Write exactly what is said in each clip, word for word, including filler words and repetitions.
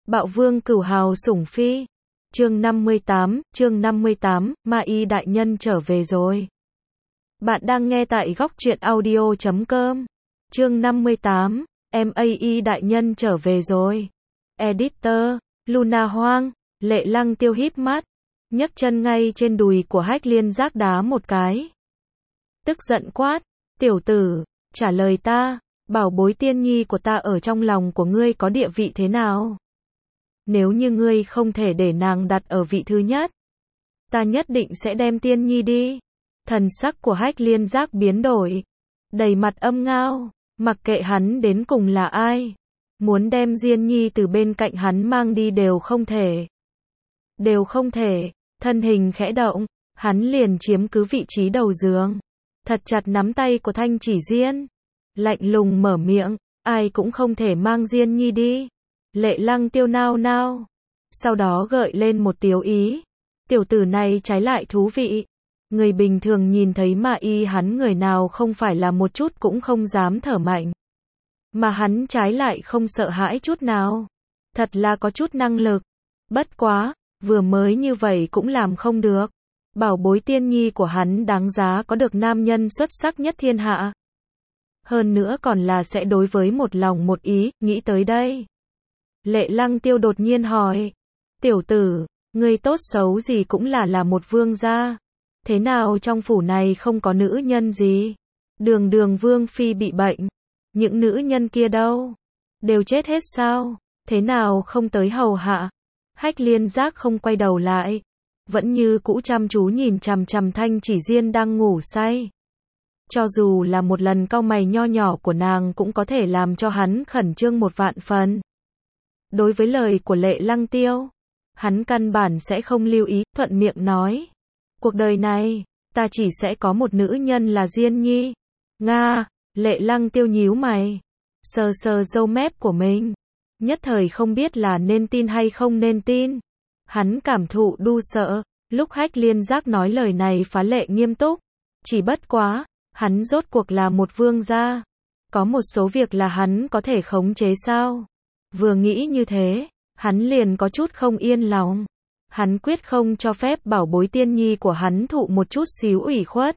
Bạo vương cửu hào sủng phi. Chương năm mươi tám, chương năm mươi tám, Ma Y đại nhân trở về rồi. Bạn đang nghe tại góc truyện audio chấm com. Chương năm mươi tám, Ma Y đại nhân trở về rồi. Editor, Luna Hoang, Lệ Lăng Tiêu híp mắt, nhấc chân ngay trên đùi của Hách Liên Giác đá một cái. Tức giận quát, tiểu tử, trả lời ta, bảo bối tiên nhi của ta ở trong lòng của ngươi có địa vị thế nào? Nếu như ngươi không thể để nàng đặt ở vị thứ nhất, ta nhất định sẽ đem tiên nhi đi. Thần sắc của Hách Liên Giác biến đổi, đầy mặt âm ngao, mặc kệ hắn đến cùng là ai, muốn đem Diên Nhi từ bên cạnh hắn mang đi đều không thể. Đều không thể, thân hình khẽ động, hắn liền chiếm cứ vị trí đầu giường, thật chặt nắm tay của Thanh Chỉ Diên, lạnh lùng mở miệng, ai cũng không thể mang Diên Nhi đi. Lệ Lăng Tiêu nao nao, sau đó gợi lên một tiếu ý, tiểu tử này trái lại thú vị. Người bình thường nhìn thấy Ma Y hắn người nào không phải là một chút cũng không dám thở mạnh, mà hắn trái lại không sợ hãi chút nào, thật là có chút năng lực. Bất quá, vừa mới như vậy cũng làm không được, bảo bối tiên nhi của hắn đáng giá có được nam nhân xuất sắc nhất thiên hạ. Hơn nữa còn là sẽ đối với một lòng một ý, nghĩ tới đây. Lệ Lăng Tiêu đột nhiên hỏi, tiểu tử, ngươi tốt xấu gì cũng là là một vương gia, thế nào trong phủ này không có nữ nhân gì? Đường đường vương phi bị bệnh, những nữ nhân kia đâu? Đều chết hết sao? Thế nào không tới hầu hạ? Hách Liên Giác không quay đầu lại, vẫn như cũ chăm chú nhìn chằm chằm Thanh Chỉ Diên đang ngủ say. Cho dù là một lần cau mày nho nhỏ của nàng cũng có thể làm cho hắn khẩn trương một vạn phần. Đối với lời của Lệ Lăng Tiêu, hắn căn bản sẽ không lưu ý, thuận miệng nói, cuộc đời này, ta chỉ sẽ có một nữ nhân là Diên Nhi. Nga, Lệ Lăng Tiêu nhíu mày, sờ sờ râu mép của mình, nhất thời không biết là nên tin hay không nên tin. Hắn cảm thụ đu sợ, lúc Hách Liên Giác nói lời này phá lệ nghiêm túc, chỉ bất quá, hắn rốt cuộc là một vương gia, có một số việc là hắn có thể khống chế sao? Vừa nghĩ như thế, hắn liền có chút không yên lòng. Hắn quyết không cho phép bảo bối tiên nhi của hắn thụ một chút xíu ủy khuất.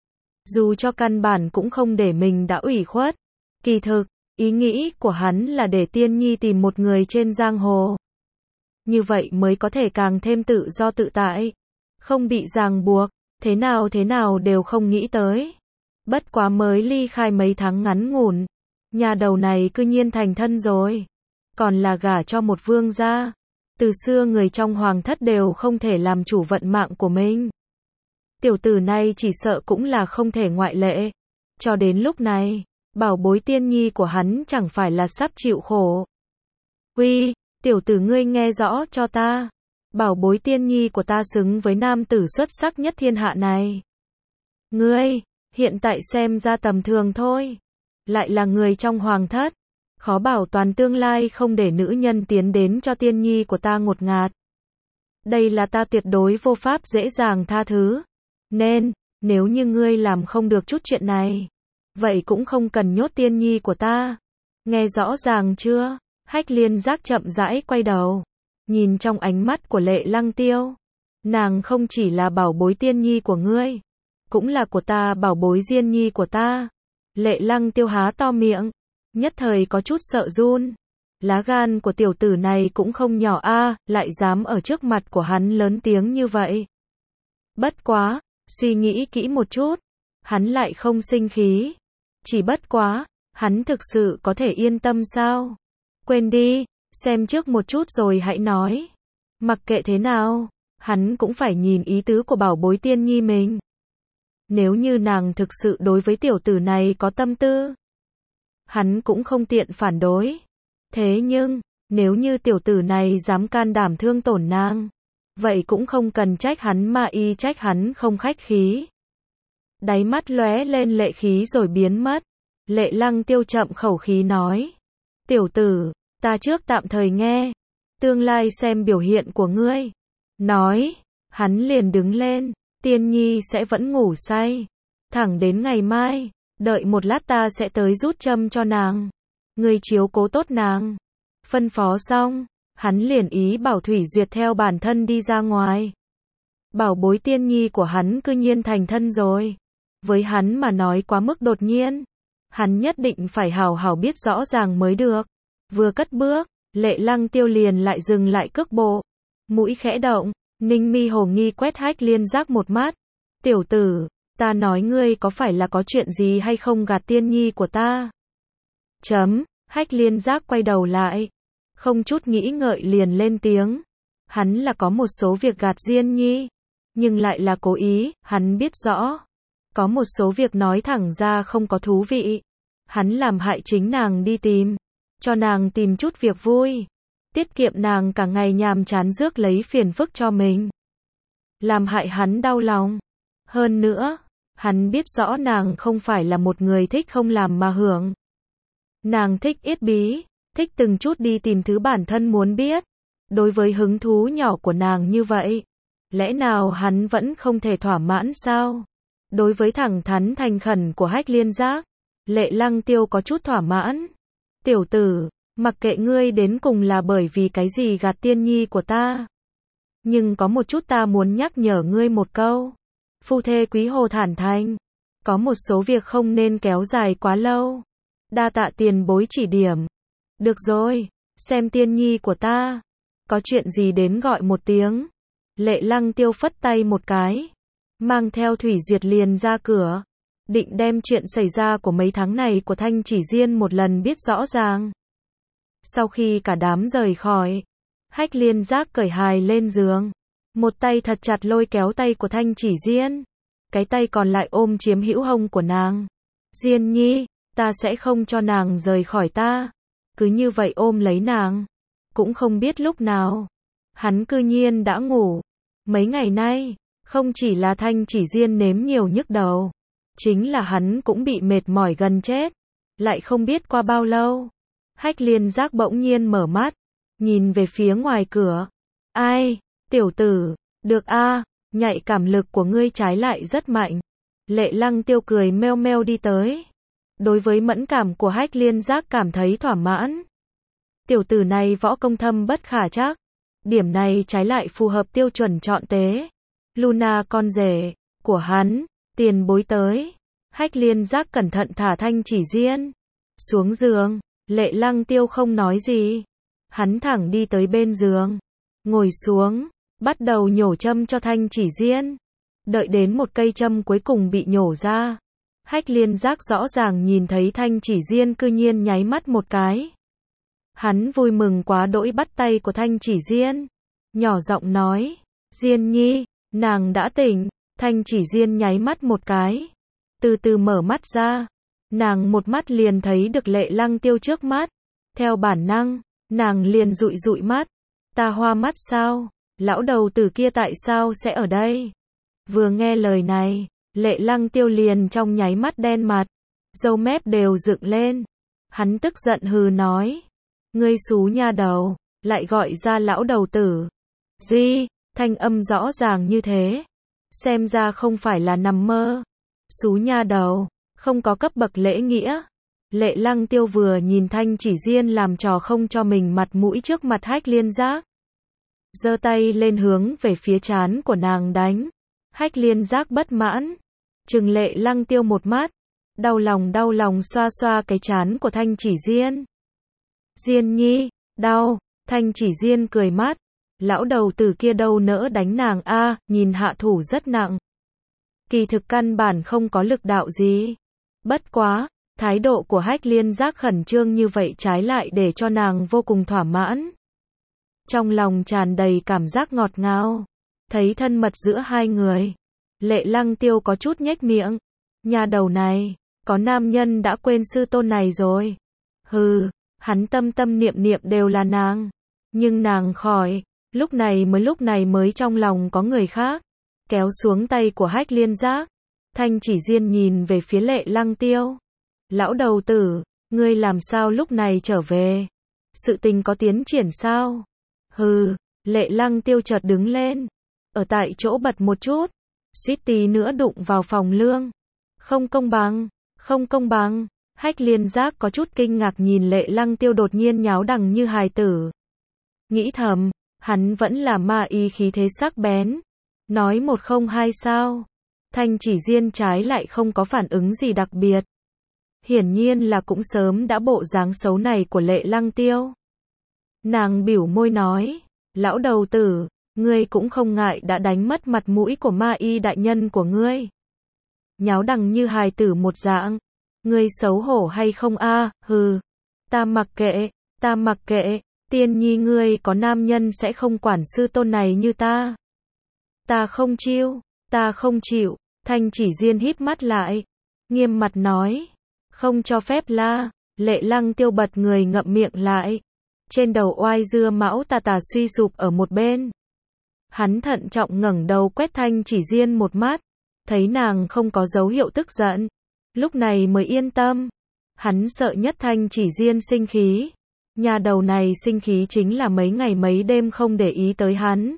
Dù cho căn bản cũng không để mình đã ủy khuất. Kỳ thực, ý nghĩ của hắn là để tiên nhi tìm một người trên giang hồ. Như vậy mới có thể càng thêm tự do tự tại, không bị ràng buộc, thế nào thế nào đều không nghĩ tới. Bất quá mới ly khai mấy tháng ngắn ngủn, nhà đầu này cư nhiên thành thân rồi, còn là gả cho một vương gia. Từ xưa người trong hoàng thất đều không thể làm chủ vận mạng của mình. Tiểu tử này chỉ sợ cũng là không thể ngoại lệ. Cho đến lúc này, bảo bối tiên nhi của hắn chẳng phải là sắp chịu khổ. Uy, tiểu tử ngươi nghe rõ cho ta. Bảo bối tiên nhi của ta xứng với nam tử xuất sắc nhất thiên hạ này. Ngươi, hiện tại xem ra tầm thường thôi. Lại là người trong hoàng thất. Khó bảo toàn tương lai không để nữ nhân tiến đến cho tiên nhi của ta ngột ngạt. Đây là ta tuyệt đối vô pháp dễ dàng tha thứ. Nên, nếu như ngươi làm không được chút chuyện này, vậy cũng không cần nhốt tiên nhi của ta. Nghe rõ ràng chưa? Hách Liên Giác chậm rãi quay đầu, nhìn trong ánh mắt của Lệ Lăng Tiêu. Nàng không chỉ là bảo bối tiên nhi của ngươi, cũng là của ta bảo bối Diên Nhi của ta. Lệ Lăng Tiêu há to miệng, nhất thời có chút sợ run. Lá gan của tiểu tử này cũng không nhỏ a, lại dám ở trước mặt của hắn lớn tiếng như vậy. Bất quá, suy nghĩ kỹ một chút, hắn lại không sinh khí. Chỉ bất quá, hắn thực sự có thể yên tâm sao? Quên đi, xem trước một chút rồi hãy nói. Mặc kệ thế nào, hắn cũng phải nhìn ý tứ của bảo bối tiên nhi mình. Nếu như nàng thực sự đối với tiểu tử này có tâm tư, hắn cũng không tiện phản đối. Thế nhưng, nếu như tiểu tử này dám can đảm thương tổn nàng, vậy cũng không cần trách hắn Ma Y trách hắn không khách khí. Đáy mắt lóe lên lệ khí rồi biến mất. Lệ Lăng Tiêu chậm khẩu khí nói, tiểu tử, ta trước tạm thời nghe, tương lai xem biểu hiện của ngươi. Nói, hắn liền đứng lên, tiên nhi sẽ vẫn ngủ say, thẳng đến ngày mai. Đợi một lát ta sẽ tới rút châm cho nàng. Ngươi chiếu cố tốt nàng. Phân phó xong, hắn liền ý bảo Thủy Duyệt theo bản thân đi ra ngoài. Bảo bối tiên nhi của hắn cư nhiên thành thân rồi. Với hắn mà nói quá mức đột nhiên. Hắn nhất định phải hào hào biết rõ ràng mới được. Vừa cất bước, Lệ Lăng Tiêu liền lại dừng lại cước bộ. Mũi khẽ động, Ninh mi hồ nghi quét Hách Liên Giác một mắt. Tiểu tử, ta nói ngươi có phải là có chuyện gì hay không gạt tiên nhi của ta? Chấm, Hách Liên Giác quay đầu lại. Không chút nghĩ ngợi liền lên tiếng. Hắn là có một số việc gạt Diên Nhi. Nhưng lại là cố ý, hắn biết rõ. Có một số việc nói thẳng ra không có thú vị. Hắn làm hại chính nàng đi tìm. Cho nàng tìm chút việc vui. Tiết kiệm nàng cả ngày nhàm chán rước lấy phiền phức cho mình. Làm hại hắn đau lòng. Hơn nữa, hắn biết rõ nàng không phải là một người thích không làm mà hưởng. Nàng thích yết bí, thích từng chút đi tìm thứ bản thân muốn biết. Đối với hứng thú nhỏ của nàng như vậy, lẽ nào hắn vẫn không thể thỏa mãn sao? Đối với thẳng thắn thành khẩn của Hách Liên Giác, Lệ Lăng Tiêu có chút thỏa mãn. Tiểu tử, mặc kệ ngươi đến cùng là bởi vì cái gì gạt tiên nhi của ta. Nhưng có một chút ta muốn nhắc nhở ngươi một câu. Phu thê quý hồ thản thành. Có một số việc không nên kéo dài quá lâu. Đa tạ tiền bối chỉ điểm. Được rồi, xem tiên nhi của ta. Có chuyện gì đến gọi một tiếng. Lệ Lăng Tiêu phất tay một cái. Mang theo Thủy Duyệt liền ra cửa. Định đem chuyện xảy ra của mấy tháng này của Thanh Chỉ Diên một lần biết rõ ràng. Sau khi cả đám rời khỏi, Hách Liên Giác cởi hài lên giường. Một tay thật chặt lôi kéo tay của Thanh Chỉ Diên. Cái tay còn lại ôm chiếm hữu hông của nàng. Diên nhi, ta sẽ không cho nàng rời khỏi ta. Cứ như vậy ôm lấy nàng. Cũng không biết lúc nào. Hắn cư nhiên đã ngủ. Mấy ngày nay, không chỉ là Thanh Chỉ Diên nếm nhiều nhức đầu. Chính là hắn cũng bị mệt mỏi gần chết. Lại không biết qua bao lâu. Hách Liên Giác bỗng nhiên mở mắt. Nhìn về phía ngoài cửa. Ai, tiểu tử, được a, nhạy cảm lực của ngươi trái lại rất mạnh. Lệ Lăng Tiêu cười meo meo đi tới. Đối với mẫn cảm của Hách Liên Giác cảm thấy thỏa mãn. Tiểu tử này võ công thâm bất khả trắc. Điểm này trái lại phù hợp tiêu chuẩn chọn tế. Luna con rể của hắn, tiền bối tới. Hách Liên Giác cẩn thận thả Thanh Chỉ Diên xuống giường. Lệ Lăng Tiêu không nói gì. Hắn thẳng đi tới bên giường. Ngồi xuống. Bắt đầu nhổ châm cho Thanh Chỉ Diên. Đợi đến một cây châm cuối cùng bị nhổ ra. Hách Liên Giác rõ ràng nhìn thấy Thanh Chỉ Diên cư nhiên nháy mắt một cái. Hắn vui mừng quá đỗi bắt tay của Thanh Chỉ Diên. Nhỏ giọng nói. Diên nhi, nàng đã tỉnh. Thanh Chỉ Diên nháy mắt một cái. Từ từ mở mắt ra. Nàng một mắt liền thấy được Lệ Lăng Tiêu trước mắt. Theo bản năng, nàng liền dụi dụi mắt. Ta hoa mắt sao? Lão đầu tử kia tại sao sẽ ở đây? Vừa nghe lời này, Lệ Lăng Tiêu liền trong nháy mắt đen mặt. Râu mép đều dựng lên. Hắn tức giận hừ nói. Ngươi xú nha đầu, lại gọi ra lão đầu tử. Gì? Thanh âm rõ ràng như thế. Xem ra không phải là nằm mơ. Xú nha đầu, không có cấp bậc lễ nghĩa. Lệ Lăng Tiêu vừa nhìn Thanh Chỉ Diên làm trò không cho mình mặt mũi trước mặt Hách Liên Giác. Giơ tay lên hướng về phía trán của nàng đánh. Hách Liên Giác bất mãn. Trừng Lệ Lăng Tiêu một mắt. Đau lòng đau lòng xoa xoa cái trán của Thanh Chỉ Diên. Diên nhi, đau. Thanh Chỉ Diên cười mát. Lão đầu tử kia đâu nỡ đánh nàng a, à, nhìn hạ thủ rất nặng. Kỳ thực căn bản không có lực đạo gì. Bất quá, thái độ của Hách Liên Giác khẩn trương như vậy trái lại để cho nàng vô cùng thỏa mãn. Trong lòng tràn đầy cảm giác ngọt ngào. Thấy thân mật giữa hai người. Lệ Lăng Tiêu có chút nhếch miệng. Nhà đầu này, có nam nhân đã quên sư tôn này rồi. Hừ, hắn tâm tâm niệm niệm đều là nàng. Nhưng nàng khỏi, lúc này mới lúc này mới trong lòng có người khác. Kéo xuống tay của Hách Liên Giác. Thanh Chỉ Diên nhìn về phía Lệ Lăng Tiêu. Lão đầu tử, ngươi làm sao lúc này trở về? Sự tình có tiến triển sao? Hừ, Lệ Lăng Tiêu chợt đứng lên. Ở tại chỗ bật một chút. Suýt tí nữa đụng vào phòng lương. Không công bằng, không công bằng. Hách Liên Giác có chút kinh ngạc nhìn Lệ Lăng Tiêu đột nhiên nháo đằng như hài tử. Nghĩ thầm, hắn vẫn là ma y khí thế sắc bén. Nói một không hai sao. Thanh Chỉ Diên trái lại không có phản ứng gì đặc biệt. Hiển nhiên là cũng sớm đã bộ dáng xấu này của Lệ Lăng Tiêu. Nàng bĩu môi nói, lão đầu tử, ngươi cũng không ngại đã đánh mất mặt mũi của ma y đại nhân của ngươi. Nháo đằng như hài tử một dạng. Ngươi xấu hổ hay không a? Hừ. Ta mặc kệ, ta mặc kệ, tiên nhi ngươi có nam nhân sẽ không quản sư tôn này như ta. Ta không chịu, ta không chịu. Thanh Chỉ Diên híp mắt lại, nghiêm mặt nói, không cho phép la. Lệ Lăng Tiêu bật người ngậm miệng lại. Trên đầu oai dưa mão tà tà suy sụp ở một bên. Hắn thận trọng ngẩng đầu quét Thanh Chỉ Diên một mắt, thấy nàng không có dấu hiệu tức giận, lúc này mới yên tâm. Hắn sợ nhất Thanh Chỉ Diên sinh khí. Nhà đầu này sinh khí chính là mấy ngày mấy đêm không để ý tới hắn.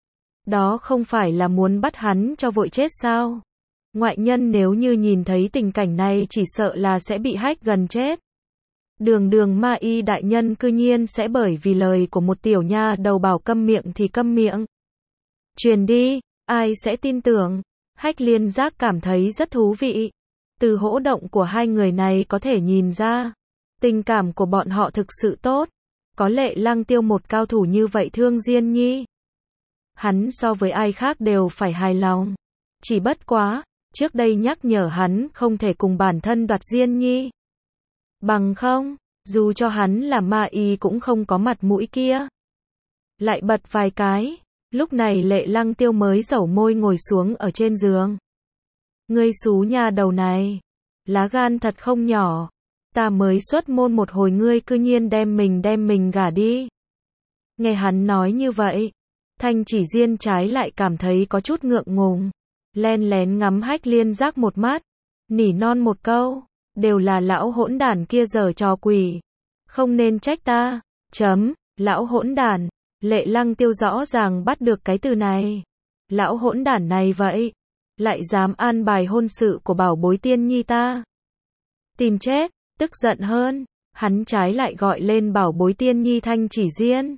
Đó không phải là muốn bắt hắn cho vội chết sao? Ngoại nhân nếu như nhìn thấy tình cảnh này chỉ sợ là sẽ bị hách gần chết. Đường đường ma y đại nhân cư nhiên sẽ bởi vì lời của một tiểu nha đầu bảo câm miệng thì câm miệng. Truyền đi, ai sẽ tin tưởng? Hách Liên Giác cảm thấy rất thú vị. Từ hỗ động của hai người này có thể nhìn ra, tình cảm của bọn họ thực sự tốt. Có Lệ Lăng Tiêu một cao thủ như vậy thương Diên Nhi, hắn so với ai khác đều phải hài lòng. Chỉ bất quá, trước đây nhắc nhở hắn không thể cùng bản thân đoạt Diên Nhi. Bằng không, dù cho hắn là ma y cũng không có mặt mũi kia. Lại bật vài cái, lúc này Lệ Lăng Tiêu mới dẩu môi ngồi xuống ở trên giường. Ngươi xú nha đầu này, lá gan thật không nhỏ. Ta mới xuất môn một hồi ngươi cư nhiên đem mình đem mình gả đi. Nghe hắn nói như vậy, Thanh Chỉ Diên trái lại cảm thấy có chút ngượng ngùng. Len lén ngắm Hách Liên Giác một mắt, nỉ non một câu, đều là lão hỗn đản kia giở trò quỷ. Không nên trách ta. Chấm, lão hỗn đản. Lệ Lăng Tiêu rõ ràng bắt được cái từ này. Lão hỗn đản này vậy, lại dám an bài hôn sự của bảo bối tiên nhi ta. Tìm chết, tức giận hơn, hắn trái lại gọi lên bảo bối tiên nhi Thanh Chỉ Diên.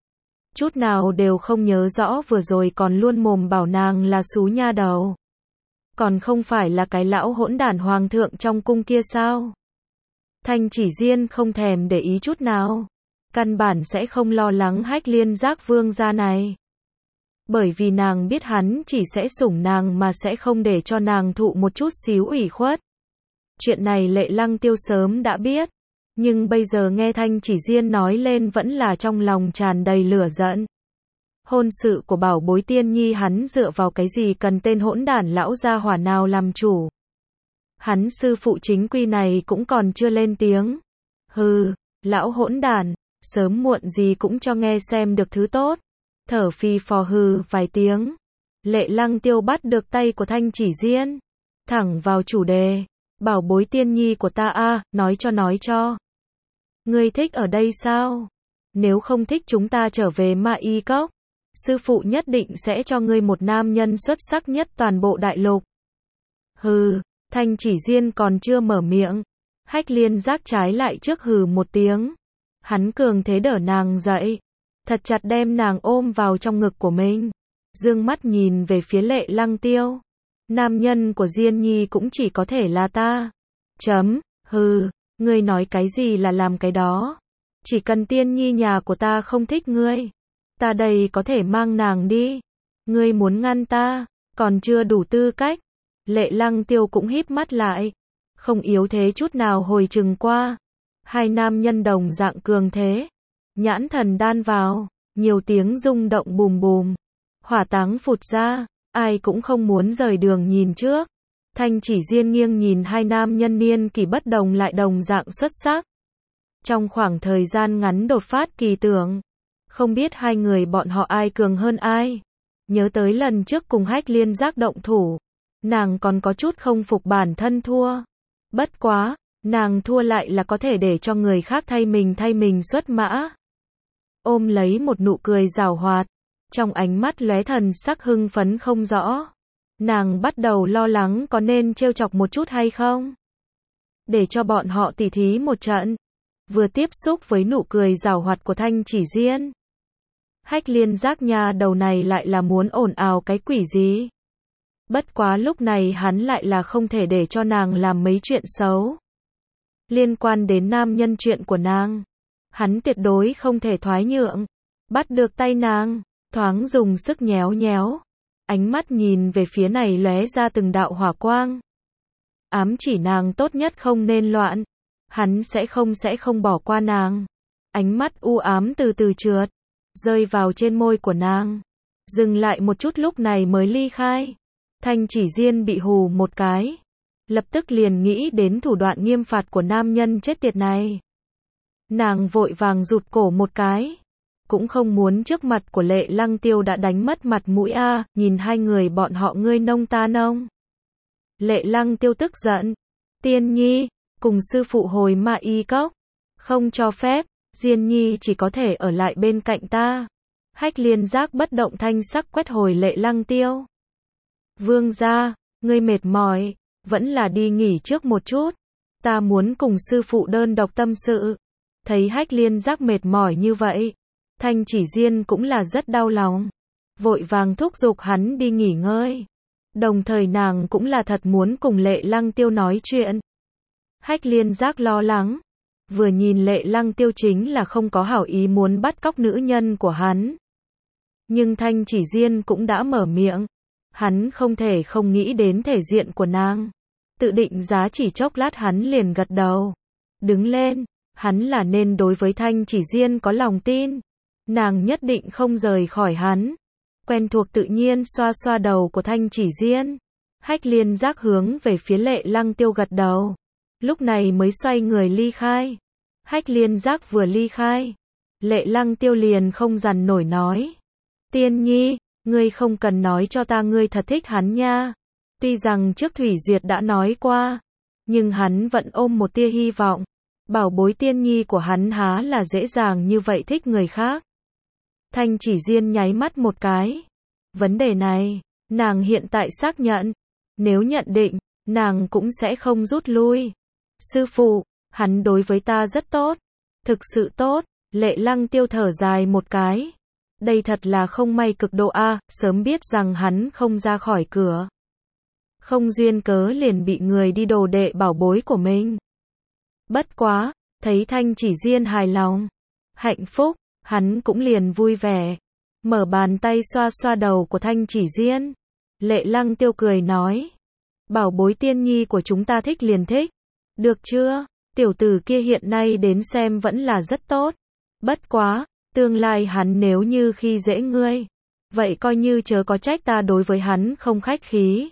Chút nào đều không nhớ rõ vừa rồi còn luôn mồm bảo nàng là xú nha đầu. Còn không phải là cái lão hỗn đản hoàng thượng trong cung kia sao? Thanh Chỉ Diên không thèm để ý chút nào. Căn bản sẽ không lo lắng Hách Liên Giác vương gia này. Bởi vì nàng biết hắn chỉ sẽ sủng nàng mà sẽ không để cho nàng thụ một chút xíu ủy khuất. Chuyện này Lệ Lăng Tiêu sớm đã biết. Nhưng bây giờ nghe Thanh Chỉ Diên nói lên vẫn là trong lòng tràn đầy lửa giận. Hôn sự của bảo bối tiên nhi hắn dựa vào cái gì cần tên hỗn đản lão gia hỏa nào làm chủ. Hắn sư phụ chính quy này cũng còn chưa lên tiếng. Hừ, lão hỗn đản, sớm muộn gì cũng cho nghe xem được thứ tốt. Thở phì phò hừ vài tiếng. Lệ Lăng Tiêu bắt được tay của Thanh Chỉ Diên. Thẳng vào chủ đề. Bảo bối tiên nhi của ta a, à, nói cho nói cho. Ngươi thích ở đây sao? Nếu không thích chúng ta trở về Ma Y Cốc. Sư phụ nhất định sẽ cho ngươi một nam nhân xuất sắc nhất toàn bộ đại lục. Hừ, Thanh Chỉ Diên còn chưa mở miệng. Hách Liên Giác trái lại trước hừ một tiếng. Hắn cường thế đỡ nàng dậy. Thật chặt đem nàng ôm vào trong ngực của mình. Dương mắt nhìn về phía Lệ Lăng Tiêu. Nam nhân của Diên Nhi cũng chỉ có thể là ta. Chấm, hừ, ngươi nói cái gì là làm cái đó. Chỉ cần tiên nhi nhà của ta không thích ngươi, ta đây có thể mang nàng đi. Ngươi muốn ngăn ta, còn chưa đủ tư cách. Lệ Lăng Tiêu cũng híp mắt lại. Không yếu thế chút nào hồi chừng qua. Hai nam nhân đồng dạng cường thế. Nhãn thần đan vào, nhiều tiếng rung động bùm bùm. Hỏa táng phụt ra, ai cũng không muốn rời đường nhìn trước. Thanh Chỉ Diên nghiêng nhìn hai nam nhân niên kỷ bất đồng lại đồng dạng xuất sắc. Trong khoảng thời gian ngắn đột phát kỳ tưởng. Không biết hai người bọn họ ai cường hơn ai. Nhớ tới lần trước cùng Hách Liên Giác động thủ. Nàng còn có chút không phục bản thân thua. Bất quá, nàng thua lại là có thể để cho người khác thay mình thay mình xuất mã. Ôm lấy một nụ cười giảo hoạt. Trong ánh mắt lóe thần sắc hưng phấn không rõ. Nàng bắt đầu lo lắng có nên trêu chọc một chút hay không. Để cho bọn họ tỉ thí một trận. Vừa tiếp xúc với nụ cười giảo hoạt của Thanh Chỉ Diên. Hách Liên giác nha đầu này lại là muốn ồn ào cái quỷ gì. Bất quá lúc này hắn lại là không thể để cho nàng làm mấy chuyện xấu. Liên quan đến nam nhân chuyện của nàng, hắn tuyệt đối không thể thoái nhượng. Bắt được tay nàng, thoáng dùng sức nhéo nhéo. Ánh mắt nhìn về phía này lóe ra từng đạo hỏa quang. Ám chỉ nàng tốt nhất không nên loạn. Hắn sẽ không sẽ không bỏ qua nàng. Ánh mắt u ám từ từ trượt, rơi vào trên môi của nàng. Dừng lại một chút lúc này mới ly khai. Thanh Chỉ Diên bị hù một cái. Lập tức liền nghĩ đến thủ đoạn nghiêm phạt của nam nhân chết tiệt này. Nàng vội vàng rụt cổ một cái. Cũng không muốn trước mặt của Lệ Lăng Tiêu đã đánh mất mặt mũi a, à, nhìn hai người bọn họ ngươi nông ta nông. Lệ Lăng Tiêu tức giận. Tiên Nhi, cùng sư phụ hồi Ma Y Cốc. Không cho phép, Diên Nhi chỉ có thể ở lại bên cạnh ta. Hách Liên giác bất động thanh sắc quét hồi Lệ Lăng Tiêu. Vương gia, ngươi mệt mỏi, vẫn là đi nghỉ trước một chút. Ta muốn cùng sư phụ đơn độc tâm sự. Thấy Hách Liên giác mệt mỏi như vậy, Thanh Chỉ Diên cũng là rất đau lòng. Vội vàng thúc giục hắn đi nghỉ ngơi. Đồng thời nàng cũng là thật muốn cùng Lệ Lăng Tiêu nói chuyện. Hách Liên giác lo lắng. Vừa nhìn Lệ Lăng Tiêu chính là không có hảo ý muốn bắt cóc nữ nhân của hắn. Nhưng Thanh Chỉ Diên cũng đã mở miệng. Hắn không thể không nghĩ đến thể diện của nàng. Tự định giá chỉ chốc lát hắn liền gật đầu. Đứng lên, hắn là nên đối với Thanh Chỉ Diên có lòng tin. Nàng nhất định không rời khỏi hắn. Quen thuộc tự nhiên xoa xoa đầu của Thanh Chỉ Diên. Hách Liên giác hướng về phía Lệ Lăng Tiêu gật đầu. Lúc này mới xoay người ly khai. Hách Liên giác vừa ly khai, Lệ Lăng Tiêu liền không dằn nổi nói. Tiên Nhi, ngươi không cần nói cho ta ngươi thật thích hắn nha. Tuy rằng trước Thủy Duyệt đã nói qua, nhưng hắn vẫn ôm một tia hy vọng. Bảo bối Tiên Nhi của hắn há là dễ dàng như vậy thích người khác. Thanh Chỉ Diên nháy mắt một cái. Vấn đề này, nàng hiện tại xác nhận. Nếu nhận định, nàng cũng sẽ không rút lui. Sư phụ, hắn đối với ta rất tốt. Thực sự tốt. Lệ Lăng Tiêu thở dài một cái. Đây thật là không may cực độ a, sớm biết rằng hắn không ra khỏi cửa. Không duyên cớ liền bị người đi đồ đệ bảo bối của mình. Bất quá, thấy Thanh Chỉ Diên hài lòng, hạnh phúc, hắn cũng liền vui vẻ. Mở bàn tay xoa xoa đầu của Thanh Chỉ Diên. Lệ Lăng Tiêu cười nói. Bảo bối Tiên Nhi của chúng ta thích liền thích. Được chưa? Tiểu tử kia hiện nay đến xem vẫn là rất tốt. Bất quá, tương lai hắn nếu như khi dễ ngươi, vậy coi như chớ có trách ta đối với hắn không khách khí.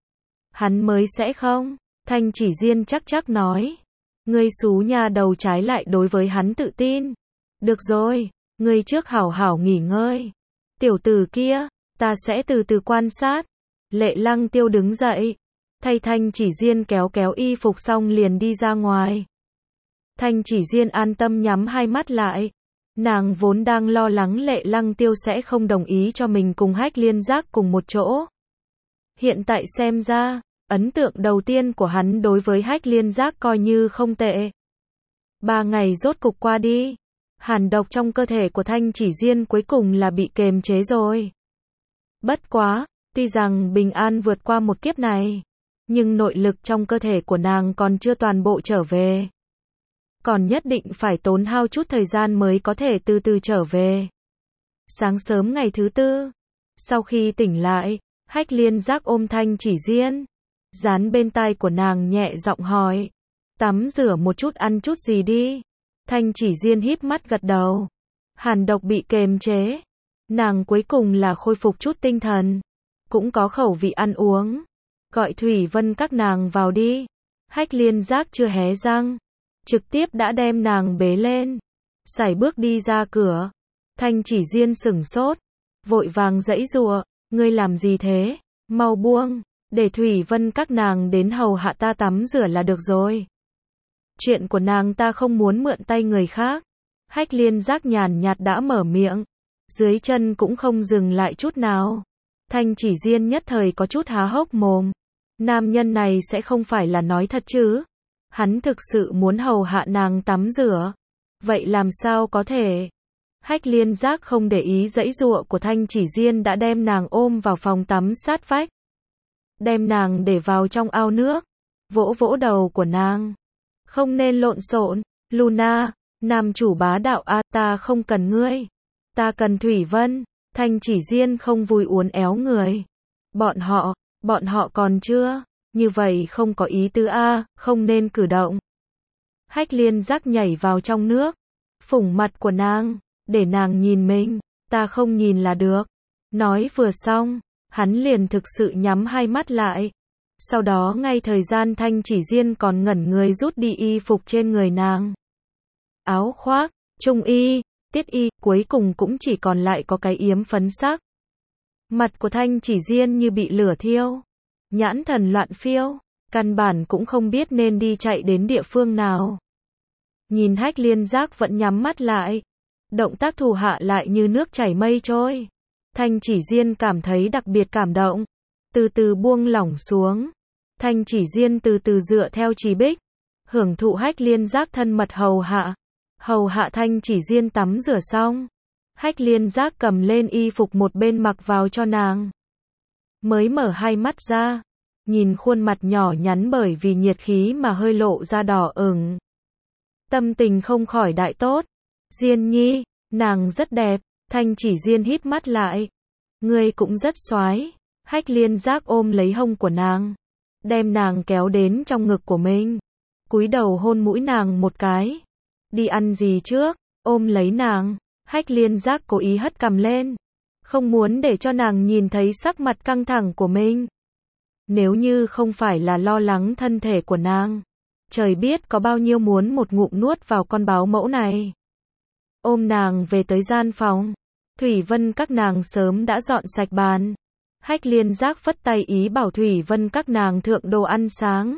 Hắn mới sẽ không. Thanh Chỉ Diên chắc chắc nói. Ngươi xú nha đầu trái lại đối với hắn tự tin. Được rồi, ngươi trước hảo hảo nghỉ ngơi. Tiểu tử kia, ta sẽ từ từ quan sát. Lệ Lăng Tiêu đứng dậy. Thay Thanh Chỉ Diên kéo kéo y phục xong liền đi ra ngoài. Thanh Chỉ Diên an tâm nhắm hai mắt lại. Nàng vốn đang lo lắng Lệ Lăng Tiêu sẽ không đồng ý cho mình cùng Hách Liên giác cùng một chỗ. Hiện tại xem ra, ấn tượng đầu tiên của hắn đối với Hách Liên giác coi như không tệ. Ba ngày rốt cục qua đi. Hàn độc trong cơ thể của Thanh Chỉ Diên cuối cùng là bị kềm chế rồi. Bất quá, tuy rằng bình an vượt qua một kiếp này, nhưng nội lực trong cơ thể của nàng còn chưa toàn bộ trở về. Còn nhất định phải tốn hao chút thời gian mới có thể từ từ trở về. Sáng sớm ngày thứ tư, sau khi tỉnh lại, Hách Liên giác ôm Thanh Chỉ Diên, dán bên tai của nàng nhẹ giọng hỏi. Tắm rửa một chút ăn chút gì đi. Thanh Chỉ Diên híp mắt gật đầu. Hàn độc bị kềm chế. Nàng cuối cùng là khôi phục chút tinh thần. Cũng có khẩu vị ăn uống. Gọi Thủy Vân các nàng vào đi. Hách Liên giác chưa hé răng. Trực tiếp đã đem nàng bế lên. Sải bước đi ra cửa. Thanh Chỉ Diên sửng sốt. Vội vàng giãy giụa. Ngươi làm gì thế? Mau buông. Để Thủy Vân các nàng đến hầu hạ ta tắm rửa là được rồi. Chuyện của nàng ta không muốn mượn tay người khác. Hách Liên giác nhàn nhạt đã mở miệng. Dưới chân cũng không dừng lại chút nào. Thanh Chỉ Diên nhất thời có chút há hốc mồm. Nam nhân này sẽ không phải là nói thật chứ? Hắn thực sự muốn hầu hạ nàng tắm rửa. Vậy làm sao có thể? Hách Liên Giác không để ý giãy giụa của Thanh Chỉ Diên đã đem nàng ôm vào phòng tắm sát vách. Đem nàng để vào trong ao nước. Vỗ vỗ đầu của nàng. Không nên lộn xộn, Luna, nam chủ bá đạo a, ta không cần ngươi. Ta cần Thủy Vân. Thanh Chỉ Diên không vui uốn éo người. Bọn họ, bọn họ còn chưa, như vậy không có ý tứ a, không nên cử động. Hách Liên Giác nhảy vào trong nước, phủng mặt của nàng, để nàng nhìn mình, ta không nhìn là được. Nói vừa xong, hắn liền thực sự nhắm hai mắt lại. Sau đó ngay thời gian Thanh Chỉ Diên còn ngẩn người rút đi y phục trên người nàng. Áo khoác, trung y, tiết y, cuối cùng cũng chỉ còn lại có cái yếm phấn sắc. Mặt của Thanh Chỉ Diên như bị lửa thiêu, nhãn thần loạn phiêu, căn bản cũng không biết nên đi chạy đến địa phương nào. Nhìn Hách Liên Giác vẫn nhắm mắt lại, động tác thủ hạ lại như nước chảy mây trôi. Thanh Chỉ Diên cảm thấy đặc biệt cảm động, từ từ buông lỏng xuống. Thanh Chỉ Diên từ từ dựa theo Trì Bích, hưởng thụ Hách Liên Giác thân mật hầu hạ. Hầu hạ Thanh Chỉ Diên tắm rửa xong, Hách Liên Giác cầm lên y phục một bên mặc vào cho nàng. Mới mở hai mắt ra, nhìn khuôn mặt nhỏ nhắn bởi vì nhiệt khí mà hơi lộ ra đỏ ửng. Tâm tình không khỏi đại tốt. Diên nhi, nàng rất đẹp. Thanh Chỉ Diên híp mắt lại. Ngươi cũng rất xoái. Hách Liên Giác ôm lấy hông của nàng, đem nàng kéo đến trong ngực của mình, cúi đầu hôn mũi nàng một cái. Đi ăn gì trước? Ôm lấy nàng, Hách Liên Giác cố ý hất cằm lên, không muốn để cho nàng nhìn thấy sắc mặt căng thẳng của mình. Nếu như không phải là lo lắng thân thể của nàng, trời biết có bao nhiêu muốn một ngụm nuốt vào con báo mẫu này. Ôm nàng về tới gian phòng, Thủy Vân các nàng sớm đã dọn sạch bàn. Hách Liên Giác phất tay ý bảo Thủy Vân các nàng thượng đồ ăn sáng.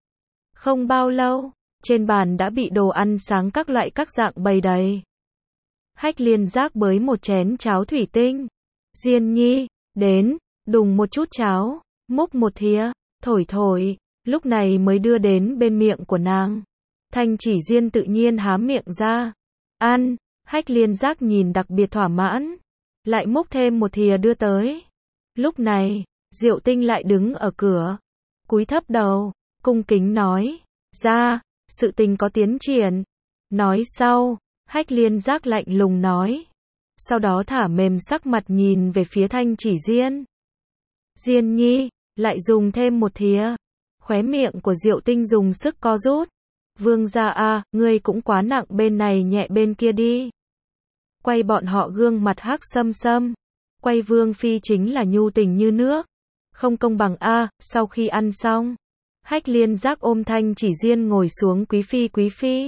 Không bao lâu, trên bàn đã bị đồ ăn sáng các loại các dạng bày đầy. Hách Liên Giác bới một chén cháo thủy tinh. Diên nhi, đến, đùng một chút cháo, múc một thìa, thổi thổi, lúc này mới đưa đến bên miệng của nàng. Thanh Chỉ Diên tự nhiên há miệng ra. Ăn, Hách Liên Giác nhìn đặc biệt thỏa mãn. Lại múc thêm một thìa đưa tới. Lúc này, Diệu Tinh lại đứng ở cửa. Cúi thấp đầu, cung kính nói. Ra, sự tình có tiến triển. Nói sau, Hách Liên Giác lạnh lùng nói. Sau đó thả mềm sắc mặt nhìn về phía Thanh Chỉ Diên. Diên nhi, lại dùng thêm một thìa. Khóe miệng của Diệu Tinh dùng sức co rút. Vương gia a, ngươi cũng quá nặng, bên này nhẹ bên kia đi. Quay bọn họ gương mặt hắc sâm sâm. Quay Vương phi chính là nhu tình như nước. Không công bằng a. Sau khi ăn xong, Hách Liên Giác ôm Thanh Chỉ Diên ngồi xuống. Quý phi, quý phi.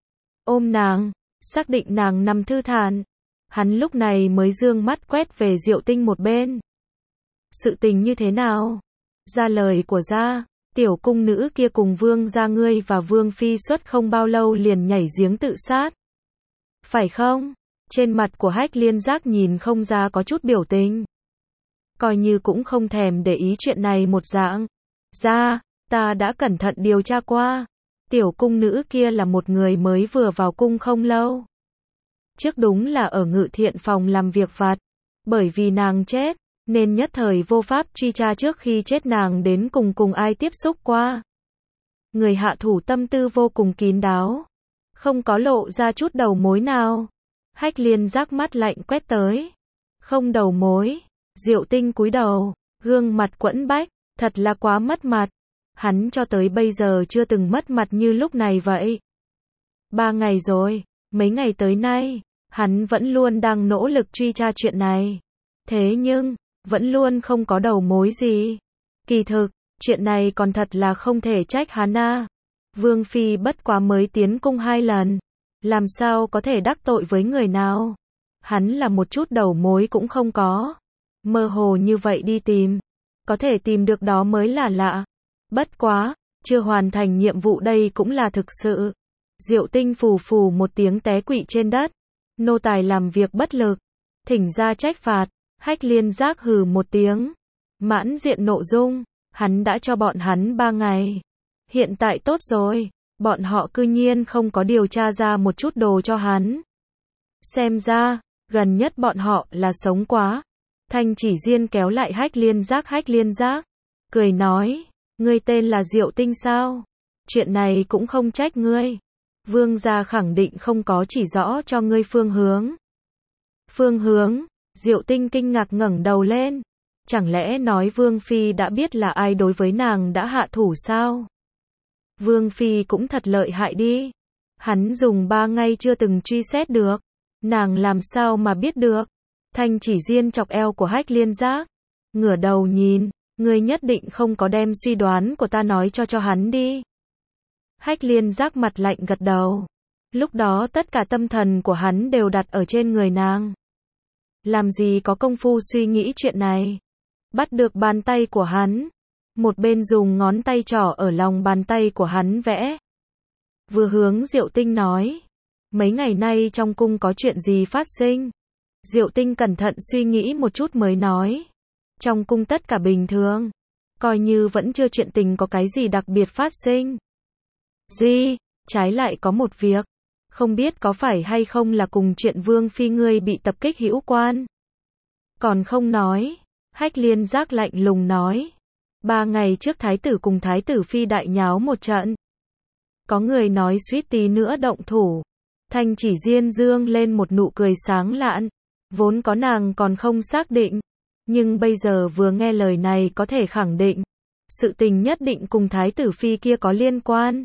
Ôm nàng, xác định nàng nằm thư thản. Hắn lúc này mới dương mắt quét về Diệu Tinh một bên. Sự tình như thế nào? Ra lời của gia, tiểu cung nữ kia cùng vương gia ngươi và vương phi xuất không bao lâu liền nhảy giếng tự sát. Phải không? Trên mặt của Hách Liên Giác nhìn không ra có chút biểu tình. Coi như cũng không thèm để ý chuyện này một dạng. Gia, ta đã cẩn thận điều tra qua. Tiểu cung nữ kia là một người mới vừa vào cung không lâu. Trước đúng là ở ngự thiện phòng làm việc vặt. Bởi vì nàng chết, nên nhất thời vô pháp truy tra trước khi chết nàng đến cùng cùng ai tiếp xúc qua. Người hạ thủ tâm tư vô cùng kín đáo. Không có lộ ra chút đầu mối nào. Hách Liên Giác mắt lạnh quét tới. Không đầu mối. Diệu Tinh cúi đầu, gương mặt quẫn bách, thật là quá mất mặt. Hắn cho tới bây giờ chưa từng mất mặt như lúc này vậy. Ba ngày rồi, mấy ngày tới nay, hắn vẫn luôn đang nỗ lực truy tra chuyện này. Thế nhưng, vẫn luôn không có đầu mối gì. Kỳ thực, chuyện này còn thật là không thể trách hắn a. Vương phi bất quá mới tiến cung hai lần, làm sao có thể đắc tội với người nào. Hắn là một chút đầu mối cũng không có. Mơ hồ như vậy đi tìm, có thể tìm được đó mới là lạ. Bất quá, chưa hoàn thành nhiệm vụ đây cũng là thực sự. Diệu Tinh phù phù một tiếng té quỵ trên đất. Nô tài làm việc bất lực, thỉnh ra trách phạt. Hách Liên Giác hừ một tiếng, mãn diện nộ dung. Hắn đã cho bọn hắn ba ngày. Hiện tại tốt rồi, bọn họ cư nhiên không có điều tra ra một chút đồ cho hắn. Xem ra, gần nhất bọn họ là sống quá. Thanh Chỉ Diên kéo lại Hách Liên Giác Hách Liên Giác, cười nói, ngươi tên là Diệu Tinh sao? Chuyện này cũng không trách ngươi. Vương gia khẳng định không có chỉ rõ cho ngươi phương hướng. Phương hướng? Diệu Tinh kinh ngạc ngẩng đầu lên. Chẳng lẽ nói Vương Phi đã biết là ai đối với nàng đã hạ thủ sao? Vương Phi cũng thật lợi hại đi. Hắn dùng ba ngày chưa từng truy xét được. Nàng làm sao mà biết được? Thanh Chỉ Diên chọc eo của Hách Liên Giác. Ngửa đầu nhìn, ngươi nhất định không có đem suy đoán của ta nói cho cho hắn đi. Hách Liên Giác mặt lạnh gật đầu. Lúc đó tất cả tâm thần của hắn đều đặt ở trên người nàng. Làm gì có công phu suy nghĩ chuyện này. Bắt được bàn tay của hắn. Một bên dùng ngón tay trỏ ở lòng bàn tay của hắn vẽ. Vừa hướng Diệu Tinh nói. Mấy ngày nay trong cung có chuyện gì phát sinh? Diệu Tinh cẩn thận suy nghĩ một chút mới nói. Trong cung tất cả bình thường. Coi như vẫn chưa chuyện tình có cái gì đặc biệt phát sinh. Gì? Trái lại có một việc. Không biết có phải hay không là cùng chuyện Vương Phi ngươi bị tập kích hữu quan. Còn không nói. Hách Liên Giác lạnh lùng nói. Ba ngày trước Thái tử cùng Thái tử Phi đại nháo một trận. Có người nói suýt tí nữa động thủ. Thanh Chỉ Diên dương lên một nụ cười sáng lạn. Vốn có nàng còn không xác định. Nhưng bây giờ vừa nghe lời này có thể khẳng định. Sự tình nhất định cùng Thái tử Phi kia có liên quan.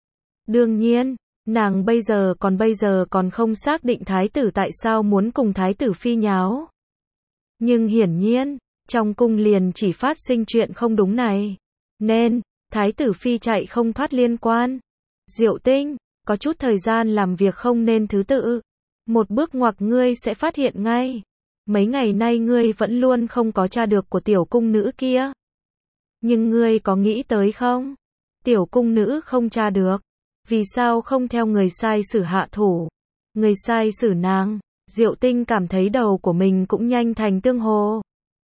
Đương nhiên, nàng bây giờ còn bây giờ còn không xác định Thái tử tại sao muốn cùng Thái tử Phi nháo. Nhưng hiển nhiên, trong cung liền chỉ phát sinh chuyện không đúng này. Nên, Thái tử Phi chạy không thoát liên quan. Diệu Tinh, có chút thời gian làm việc không nên thứ tự. Một bước ngoặc ngươi sẽ phát hiện ngay. Mấy ngày nay ngươi vẫn luôn không có tra được của tiểu cung nữ kia. Nhưng ngươi có nghĩ tới không? Tiểu cung nữ không tra được. Vì sao không theo người sai sử hạ thủ? Người sai sử nàng. Diệu Tinh cảm thấy đầu của mình cũng nhanh thành tương hồ.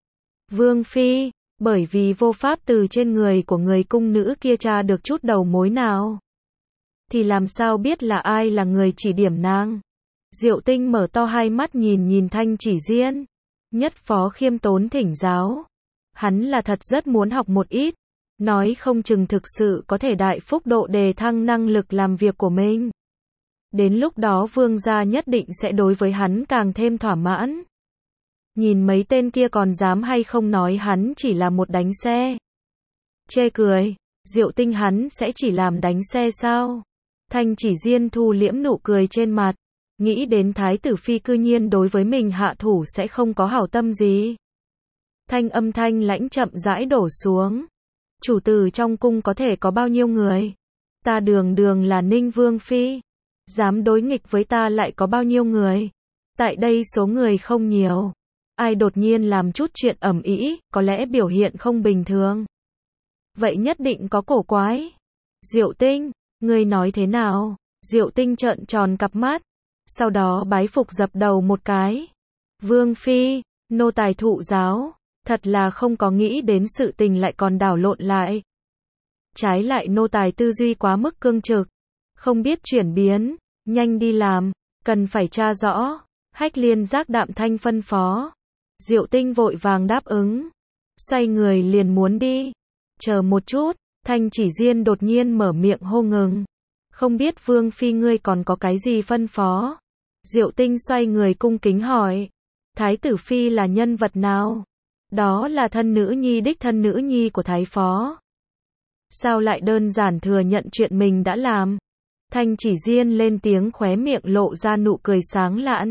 Vương Phi, bởi vì vô pháp từ trên người của người cung nữ kia tra được chút đầu mối nào. Thì làm sao biết là ai là người chỉ điểm nàng? Diệu Tinh mở to hai mắt nhìn nhìn Thanh Chỉ Diên. Nhất phó khiêm tốn thỉnh giáo. Hắn là thật rất muốn học một ít. Nói không chừng thực sự có thể đại phúc độ đề thăng năng lực làm việc của mình. Đến lúc đó vương gia nhất định sẽ đối với hắn càng thêm thỏa mãn. Nhìn mấy tên kia còn dám hay không nói hắn chỉ là một đánh xe. Chê cười, Diệu Tinh hắn sẽ chỉ làm đánh xe sao? Thanh Chỉ Diên thu liễm nụ cười trên mặt. Nghĩ đến Thái tử Phi cư nhiên đối với mình hạ thủ sẽ không có hảo tâm gì. Thanh âm thanh lãnh chậm rãi đổ xuống. Chủ tử trong cung có thể có bao nhiêu người? Ta đường đường là Ninh Vương Phi. Dám đối nghịch với ta lại có bao nhiêu người? Tại đây số người không nhiều. Ai đột nhiên làm chút chuyện ầm ĩ, có lẽ biểu hiện không bình thường. Vậy nhất định có cổ quái. Diệu Tinh, ngươi nói thế nào? Diệu Tinh trợn tròn cặp mắt. Sau đó bái phục dập đầu một cái. Vương Phi, nô tài thụ giáo. Thật là không có nghĩ đến sự tình lại còn đảo lộn lại. Trái lại nô tài tư duy quá mức cương trực. Không biết chuyển biến. Nhanh đi làm. Cần phải tra rõ. Hách Liên Giác đạm thanh phân phó. Diệu Tinh vội vàng đáp ứng. Xoay người liền muốn đi. Chờ một chút. Thanh Chỉ Diên đột nhiên mở miệng hô ngừng. Không biết Vương Phi ngươi còn có cái gì phân phó? Diệu Tinh xoay người cung kính hỏi. Thái tử Phi là nhân vật nào? Đó là thân nữ nhi đích thân nữ nhi của Thái Phó. Sao lại đơn giản thừa nhận chuyện mình đã làm? Thanh Chỉ Diên lên tiếng khóe miệng lộ ra nụ cười sáng lạn.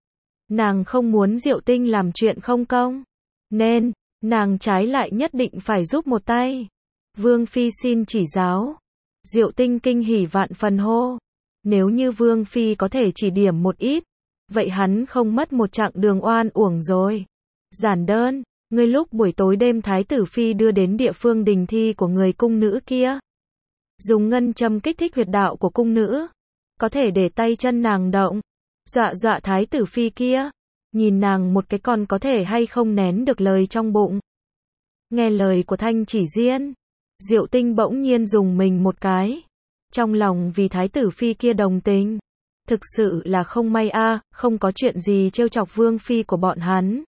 Nàng không muốn Diệu Tinh làm chuyện không công. Nên, nàng trái lại nhất định phải giúp một tay. Vương Phi xin chỉ giáo. Diệu Tinh kinh hỉ vạn phần hô. Nếu như Vương Phi có thể chỉ điểm một ít, vậy hắn không mất một chặng đường oan uổng rồi. Giản đơn, ngươi lúc buổi tối đêm Thái tử Phi đưa đến địa phương đình thi của người cung nữ kia. Dùng ngân châm kích thích huyệt đạo của cung nữ. Có thể để tay chân nàng động. Dọa dọa Thái tử Phi kia. Nhìn nàng một cái còn có thể hay không nén được lời trong bụng. Nghe lời của Thanh Chỉ Diên. Diệu Tinh bỗng nhiên dùng mình một cái. Trong lòng vì Thái tử Phi kia đồng tình. Thực sự là không may a, không có chuyện gì trêu chọc vương phi của bọn hắn.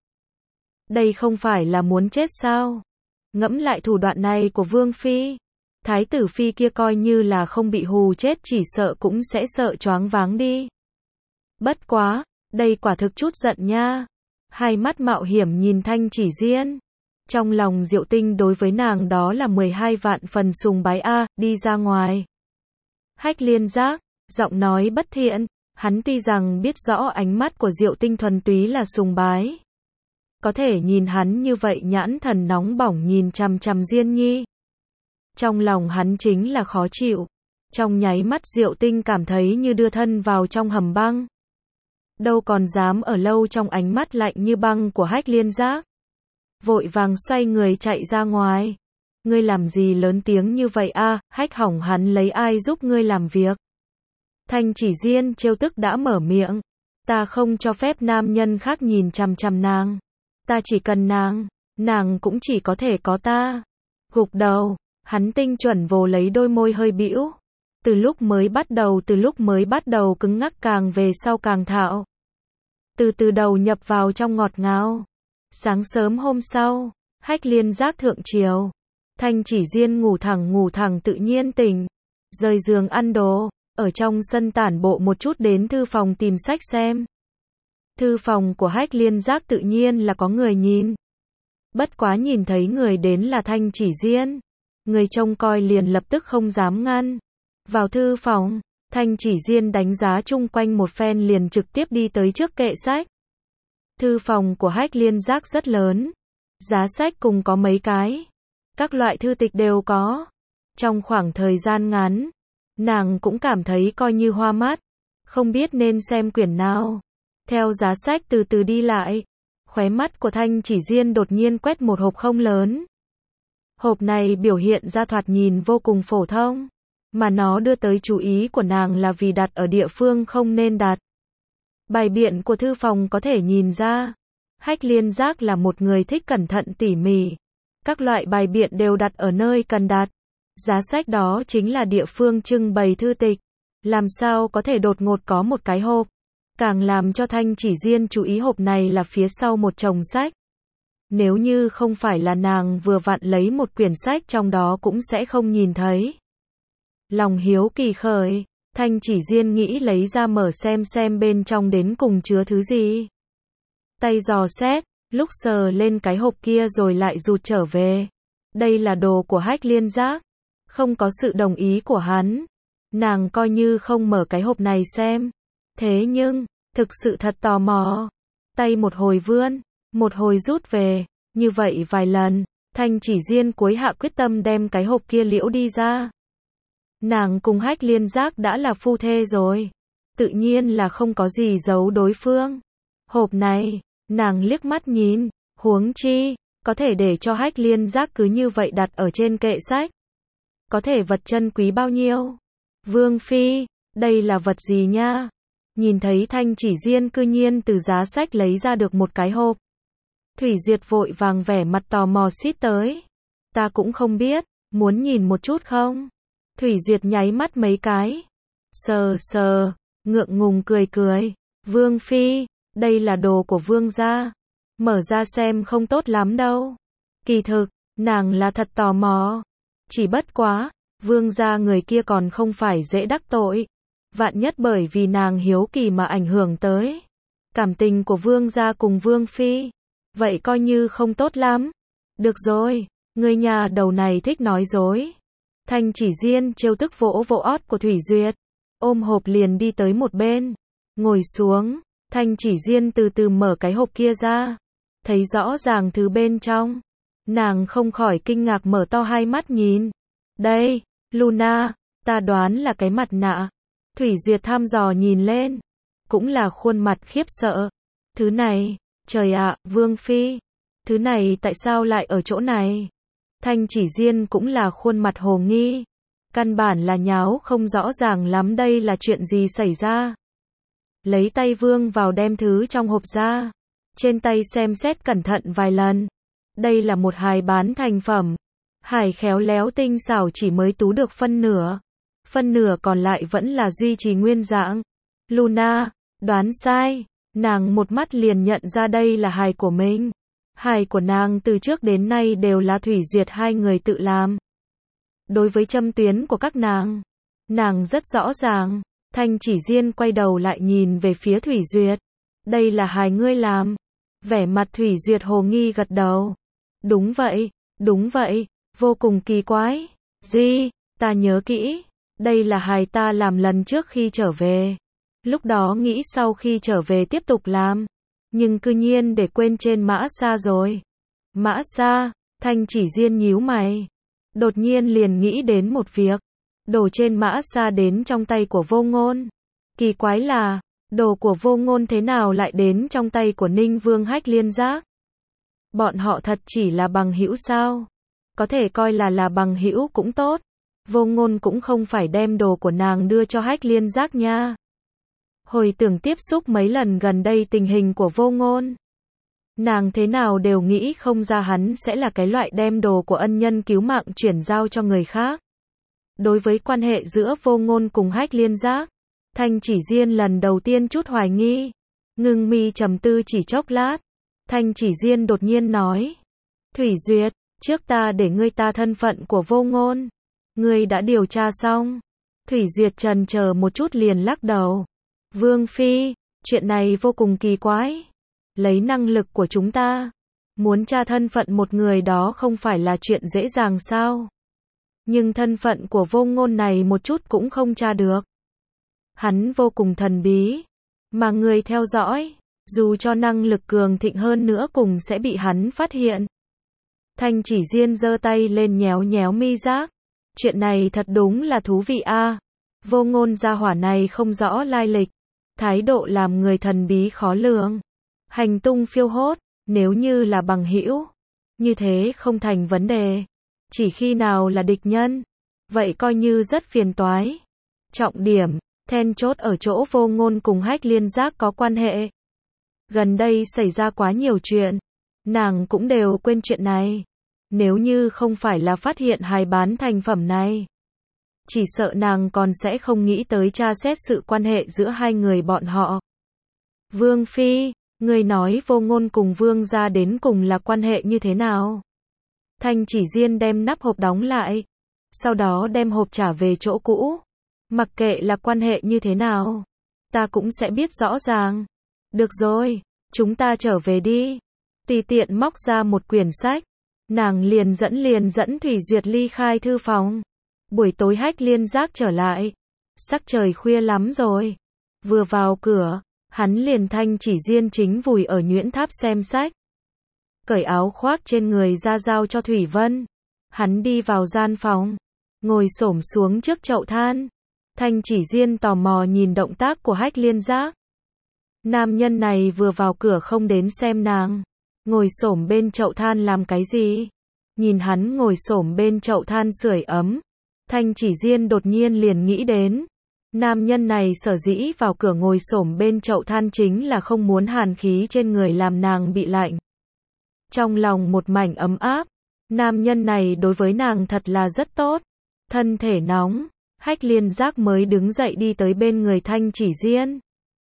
Đây không phải là muốn chết sao? Ngẫm lại thủ đoạn này của vương phi. Thái tử phi kia coi như là không bị hù chết chỉ sợ cũng sẽ sợ choáng váng đi. Bất quá, đây quả thực chút giận nha. Hai mắt mạo hiểm nhìn Thanh Chỉ Diên. Trong lòng Diệu Tinh đối với nàng đó là mười hai vạn phần sùng bái a, đi ra ngoài. Hách Liên Giác, giọng nói bất thiện, hắn tuy rằng biết rõ ánh mắt của Diệu Tinh thuần túy là sùng bái. Có thể nhìn hắn như vậy nhãn thần nóng bỏng nhìn chằm chằm Diên Nhi. Trong lòng hắn chính là khó chịu. Trong nháy mắt Diệu Tinh cảm thấy như đưa thân vào trong hầm băng. Đâu còn dám ở lâu trong ánh mắt lạnh như băng của Hách Liên Giác. Vội vàng xoay người chạy ra ngoài. Ngươi làm gì lớn tiếng như vậy a, Hách hỏng hắn lấy ai giúp ngươi làm việc. Thanh Chỉ Diên trêu tức đã mở miệng. Ta không cho phép nam nhân khác nhìn chằm chằm nàng. Ta chỉ cần nàng, nàng cũng chỉ có thể có ta. Gục đầu, hắn tinh chuẩn vồ lấy đôi môi hơi bĩu. Từ lúc mới bắt đầu từ lúc mới bắt đầu cứng ngắc càng về sau càng thạo. Từ từ đầu nhập vào trong ngọt ngào. Sáng sớm hôm sau, Hách Liên Giác thượng triều. Thanh Chỉ Diên ngủ thẳng ngủ thẳng tự nhiên tỉnh. Rời giường ăn đồ, ở trong sân tản bộ một chút đến thư phòng tìm sách xem. Thư phòng của Hách Liên Giác tự nhiên là có người nhìn. Bất quá nhìn thấy người đến là Thanh Chỉ Diên. Người trông coi liền lập tức không dám ngăn. Vào thư phòng, Thanh Chỉ Diên đánh giá chung quanh một phen liền trực tiếp đi tới trước kệ sách. Thư phòng của Hách Liên Giác rất lớn. Giá sách cùng có mấy cái. Các loại thư tịch đều có. Trong khoảng thời gian ngắn, nàng cũng cảm thấy coi như hoa mắt. Không biết nên xem quyển nào. Theo giá sách từ từ đi lại. Khóe mắt của Thanh Chỉ Diên đột nhiên quét một hộp không lớn. Hộp này biểu hiện ra thoạt nhìn vô cùng phổ thông. Mà nó đưa tới chú ý của nàng là vì đặt ở địa phương không nên đặt. Bài biện của thư phòng có thể nhìn ra. Hách Liên Giác là một người thích cẩn thận tỉ mỉ. Các loại bài biện đều đặt ở nơi cần đặt. Giá sách đó chính là địa phương trưng bày thư tịch. Làm sao có thể đột ngột có một cái hộp. Càng làm cho Thanh Chỉ Diên chú ý hộp này là phía sau một chồng sách. Nếu như không phải là nàng vừa vặn lấy một quyển sách trong đó cũng sẽ không nhìn thấy. Lòng hiếu kỳ khởi, Thanh Chỉ Diên nghĩ lấy ra mở xem xem bên trong đến cùng chứa thứ gì. Tay dò xét, lúc sờ lên cái hộp kia rồi lại rụt trở về. Đây là đồ của Hách Liên Giác. Không có sự đồng ý của hắn. Nàng coi như không mở cái hộp này xem. Thế nhưng, thực sự thật tò mò. Tay một hồi vươn, một hồi rút về. Như vậy vài lần, Thanh Chỉ Diên cuối hạ quyết tâm đem cái hộp kia liễu đi ra. Nàng cùng Hách Liên Giác đã là phu thê rồi. Tự nhiên là không có gì giấu đối phương. Hộp này, nàng liếc mắt nhìn, huống chi, có thể để cho Hách Liên Giác cứ như vậy đặt ở trên kệ sách. Có thể vật chân quý bao nhiêu? Vương Phi, đây là vật gì nha? Nhìn thấy Thanh Chỉ Diên cư nhiên từ giá sách lấy ra được một cái hộp. Thủy Duyệt vội vàng vẻ mặt tò mò xít tới. Ta cũng không biết, muốn nhìn một chút không? Thủy Duyệt nháy mắt mấy cái. Sờ sờ, ngượng ngùng cười cười. Vương Phi, đây là đồ của vương gia. Mở ra xem không tốt lắm đâu. Kỳ thực, nàng là thật tò mò. Chỉ bất quá, vương gia người kia còn không phải dễ đắc tội. Vạn nhất bởi vì nàng hiếu kỳ mà ảnh hưởng tới cảm tình của vương gia cùng vương phi. Vậy coi như không tốt lắm. Được rồi, người nhà đầu này thích nói dối. Thanh Chỉ Diên trêu tức vỗ vỗ ót của Thủy Duyệt. Ôm hộp liền đi tới một bên. Ngồi xuống, Thanh Chỉ Diên từ từ mở cái hộp kia ra. Thấy rõ ràng thứ bên trong. Nàng không khỏi kinh ngạc mở to hai mắt nhìn. Đây, Luna, ta đoán là cái mặt nạ. Thủy Duyệt thăm dò nhìn lên. Cũng là khuôn mặt khiếp sợ. Thứ này, trời ạ, Vương Phi. Thứ này tại sao lại ở chỗ này? Thanh Chỉ Diên cũng là khuôn mặt hồ nghi. Căn bản là nháo không rõ ràng lắm đây là chuyện gì xảy ra. Lấy tay vương vào đem thứ trong hộp ra. Trên tay xem xét cẩn thận vài lần. Đây là một hài bán thành phẩm. Hài khéo léo tinh xảo chỉ mới tú được phân nửa. Phân nửa còn lại vẫn là duy trì nguyên dạng. Luna, đoán sai. Nàng một mắt liền nhận ra đây là hài của mình. Hài của nàng từ trước đến nay đều là Thủy Duyệt hai người tự làm. Đối với châm tuyến của các nàng, nàng rất rõ ràng. Thanh Chỉ Diên quay đầu lại nhìn về phía Thủy Duyệt. Đây là hài ngươi làm. Vẻ mặt Thủy Duyệt hồ nghi gật đầu. Đúng vậy, đúng vậy, vô cùng kỳ quái. Gì, ta nhớ kỹ. Đây là hài ta làm lần trước khi trở về. Lúc đó nghĩ sau khi trở về tiếp tục làm. Nhưng cư nhiên để quên trên mã xa rồi. Mã xa, Thanh Chỉ Diên nhíu mày. Đột nhiên liền nghĩ đến một việc. Đồ trên mã xa đến trong tay của Vô Ngôn. Kỳ quái là, đồ của Vô Ngôn thế nào lại đến trong tay của Ninh Vương Hách Liên Giác? Bọn họ thật chỉ là bằng hữu sao? Có thể coi là là bằng hữu cũng tốt. Vô Ngôn cũng không phải đem đồ của nàng đưa cho Hách Liên Giác nha. Hồi tưởng tiếp xúc mấy lần gần đây tình hình của Vô Ngôn, nàng thế nào đều nghĩ không ra hắn sẽ là cái loại đem đồ của ân nhân cứu mạng chuyển giao cho người khác. Đối với quan hệ giữa Vô Ngôn cùng Hách Liên Giác, Thanh Chỉ Diên lần đầu tiên chút hoài nghi. Ngưng mi trầm tư chỉ chốc lát, Thanh Chỉ Diên đột nhiên nói: Thủy Duyệt, trước ta để ngươi ta thân phận của Vô Ngôn. Ngươi đã điều tra xong? Thủy Duyệt trần chờ một chút liền lắc đầu. Vương Phi, chuyện này vô cùng kỳ quái. Lấy năng lực của chúng ta, muốn tra thân phận một người đó không phải là chuyện dễ dàng sao? Nhưng thân phận của Vô Ngôn này một chút cũng không tra được. Hắn vô cùng thần bí, mà người theo dõi, dù cho năng lực cường thịnh hơn nữa cùng sẽ bị hắn phát hiện. Thanh Chỉ Diên giơ tay lên nhéo nhéo mi giác. Chuyện này thật đúng là thú vị a. À. Vô Ngôn gia hỏa này không rõ lai lịch, thái độ làm người thần bí khó lường, hành tung phiêu hốt, nếu như là bằng hữu, như thế không thành vấn đề. Chỉ khi nào là địch nhân, vậy coi như rất phiền toái. Trọng điểm, then chốt ở chỗ Vô Ngôn cùng Hách Liên Giác có quan hệ. Gần đây xảy ra quá nhiều chuyện, nàng cũng đều quên chuyện này. Nếu như không phải là phát hiện hài bán thành phẩm này, chỉ sợ nàng còn sẽ không nghĩ tới tra xét sự quan hệ giữa hai người bọn họ. Vương Phi, người nói Vô Ngôn cùng Vương gia đến cùng là quan hệ như thế nào? Thanh Chỉ Diên đem nắp hộp đóng lại, sau đó đem hộp trả về chỗ cũ. Mặc kệ là quan hệ như thế nào, ta cũng sẽ biết rõ ràng. Được rồi, chúng ta trở về đi. Tùy tiện móc ra một quyển sách, nàng liền dẫn liền dẫn Thủy Duyệt ly khai thư phòng. Buổi tối Hách Liên Giác trở lại, sắc trời khuya lắm rồi. Vừa vào cửa, hắn liền Thanh Chỉ Diên chính vùi ở nhuyễn tháp xem sách. Cởi áo khoác trên người ra giao cho Thủy Vân. Hắn đi vào gian phòng, ngồi xổm xuống trước chậu than. Thanh Chỉ Diên tò mò nhìn động tác của Hách Liên Giác. Nam nhân này vừa vào cửa không đến xem nàng, ngồi xổm bên chậu than làm cái gì? Nhìn hắn ngồi xổm bên chậu than sưởi ấm, Thanh Chỉ Diên đột nhiên liền nghĩ đến, nam nhân này sở dĩ vào cửa ngồi xổm bên chậu than chính là không muốn hàn khí trên người làm nàng bị lạnh. Trong lòng một mảnh ấm áp, nam nhân này đối với nàng thật là rất tốt. Thân thể nóng, Hách Liên Giác mới đứng dậy đi tới bên người Thanh Chỉ Diên.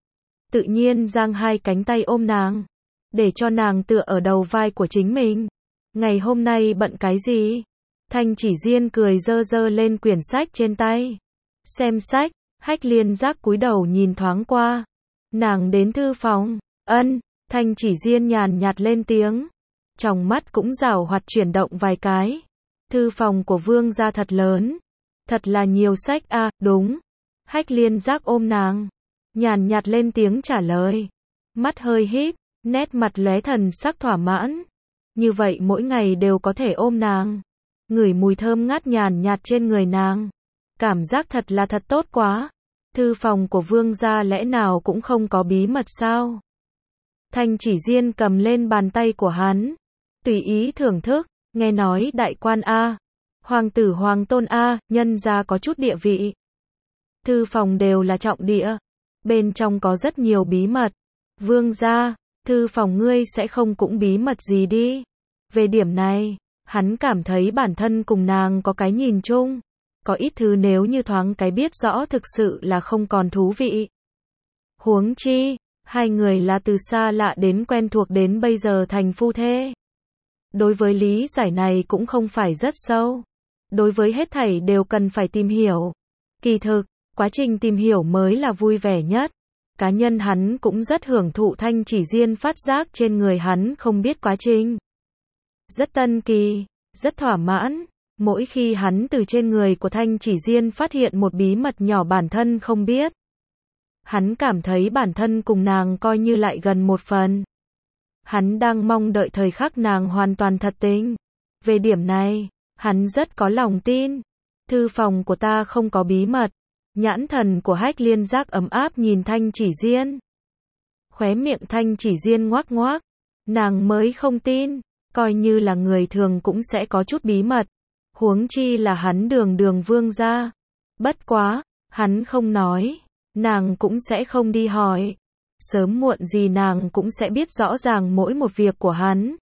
Tự nhiên giang hai cánh tay ôm nàng, để cho nàng tựa ở đầu vai của chính mình. Ngày hôm nay bận cái gì? Thanh Chỉ Diên cười dơ dơ lên quyển sách trên tay. Xem sách, Hách Liên Giác cúi đầu nhìn thoáng qua. Nàng đến thư phòng. Ân, Thanh Chỉ Diên nhàn nhạt lên tiếng. Trong mắt cũng rảo hoạt chuyển động vài cái. Thư phòng của Vương gia thật lớn. Thật là nhiều sách a, à, đúng. Hách Liên Giác ôm nàng, nhàn nhạt lên tiếng trả lời. Mắt hơi híp, nét mặt lóe thần sắc thỏa mãn. Như vậy mỗi ngày đều có thể ôm nàng, ngửi mùi thơm ngát nhàn nhạt trên người nàng. Cảm giác thật là thật tốt quá. Thư phòng của Vương gia lẽ nào cũng không có bí mật sao? Thanh Chỉ Diên cầm lên bàn tay của hắn, tùy ý thưởng thức, nghe nói đại quan A, hoàng tử hoàng tôn A, nhân gia có chút địa vị. Thư phòng đều là trọng địa, bên trong có rất nhiều bí mật. Vương gia, thư phòng ngươi sẽ không cũng bí mật gì đi. Về điểm này, hắn cảm thấy bản thân cùng nàng có cái nhìn chung. Có ít thứ nếu như thoáng cái biết rõ thực sự là không còn thú vị. Huống chi, hai người là từ xa lạ đến quen thuộc đến bây giờ thành phu thê. Đối với lý giải này cũng không phải rất sâu. Đối với hết thảy đều cần phải tìm hiểu. Kỳ thực, quá trình tìm hiểu mới là vui vẻ nhất. Cá nhân hắn cũng rất hưởng thụ Thanh Chỉ Diên phát giác trên người hắn không biết quá trình. Rất tân kỳ, rất thỏa mãn. Mỗi khi hắn từ trên người của Thanh Chỉ Diên phát hiện một bí mật nhỏ bản thân không biết. Hắn cảm thấy bản thân cùng nàng coi như lại gần một phần. Hắn đang mong đợi thời khắc nàng hoàn toàn thật tình. Về điểm này, hắn rất có lòng tin. Thư phòng của ta không có bí mật. Nhãn thần của Hách Liên Giác ấm áp nhìn Thanh Chỉ Diên. Khóe miệng Thanh Chỉ Diên ngoác ngoác. Nàng mới không tin, coi như là người thường cũng sẽ có chút bí mật. Huống chi là hắn Đường Đường vương gia. Bất quá, hắn không nói, nàng cũng sẽ không đi hỏi. Sớm muộn gì nàng cũng sẽ biết rõ ràng mỗi một việc của hắn.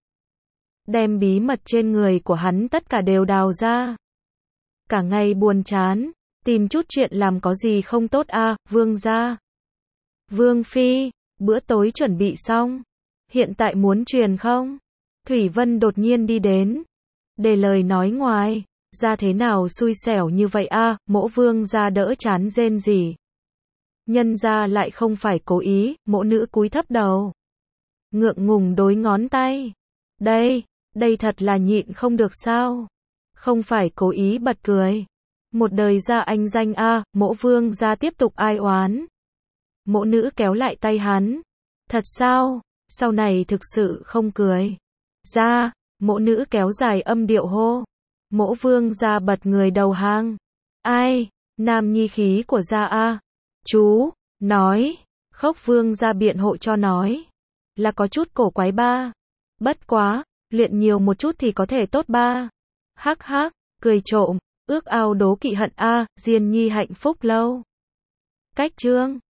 Đem bí mật trên người của hắn tất cả đều đào ra. Cả ngày buồn chán, tìm chút chuyện làm có gì không tốt à, vương gia. Vương phi, bữa tối chuẩn bị xong. Hiện tại muốn truyền không? Thủy Vân đột nhiên đi đến. Để lời nói ngoài, ra thế nào xui xẻo như vậy a, à, mỗ vương gia đỡ chán rên gì. Nhân gia lại không phải cố ý, mỗ nữ cúi thấp đầu. Ngượng ngùng đối ngón tay. Đây, đây thật là nhịn không được sao. Không phải cố ý bật cười. Một đời gia anh danh a, à, mỗ vương gia tiếp tục ai oán. Mỗ nữ kéo lại tay hắn. Thật sao, sau này thực sự không cười. Ra, mỗ nữ kéo dài âm điệu hô. Mỗ vương gia bật người đầu hang. Ai, nam nhi khí của gia a. Chú, nói, Khốc vương gia biện hộ cho nói. Là có chút cổ quái ba. Bất quá, luyện nhiều một chút thì có thể tốt ba. Hắc hắc, cười trộm, ước ao đố kỵ hận a, Diên nhi hạnh phúc lâu. Cách chương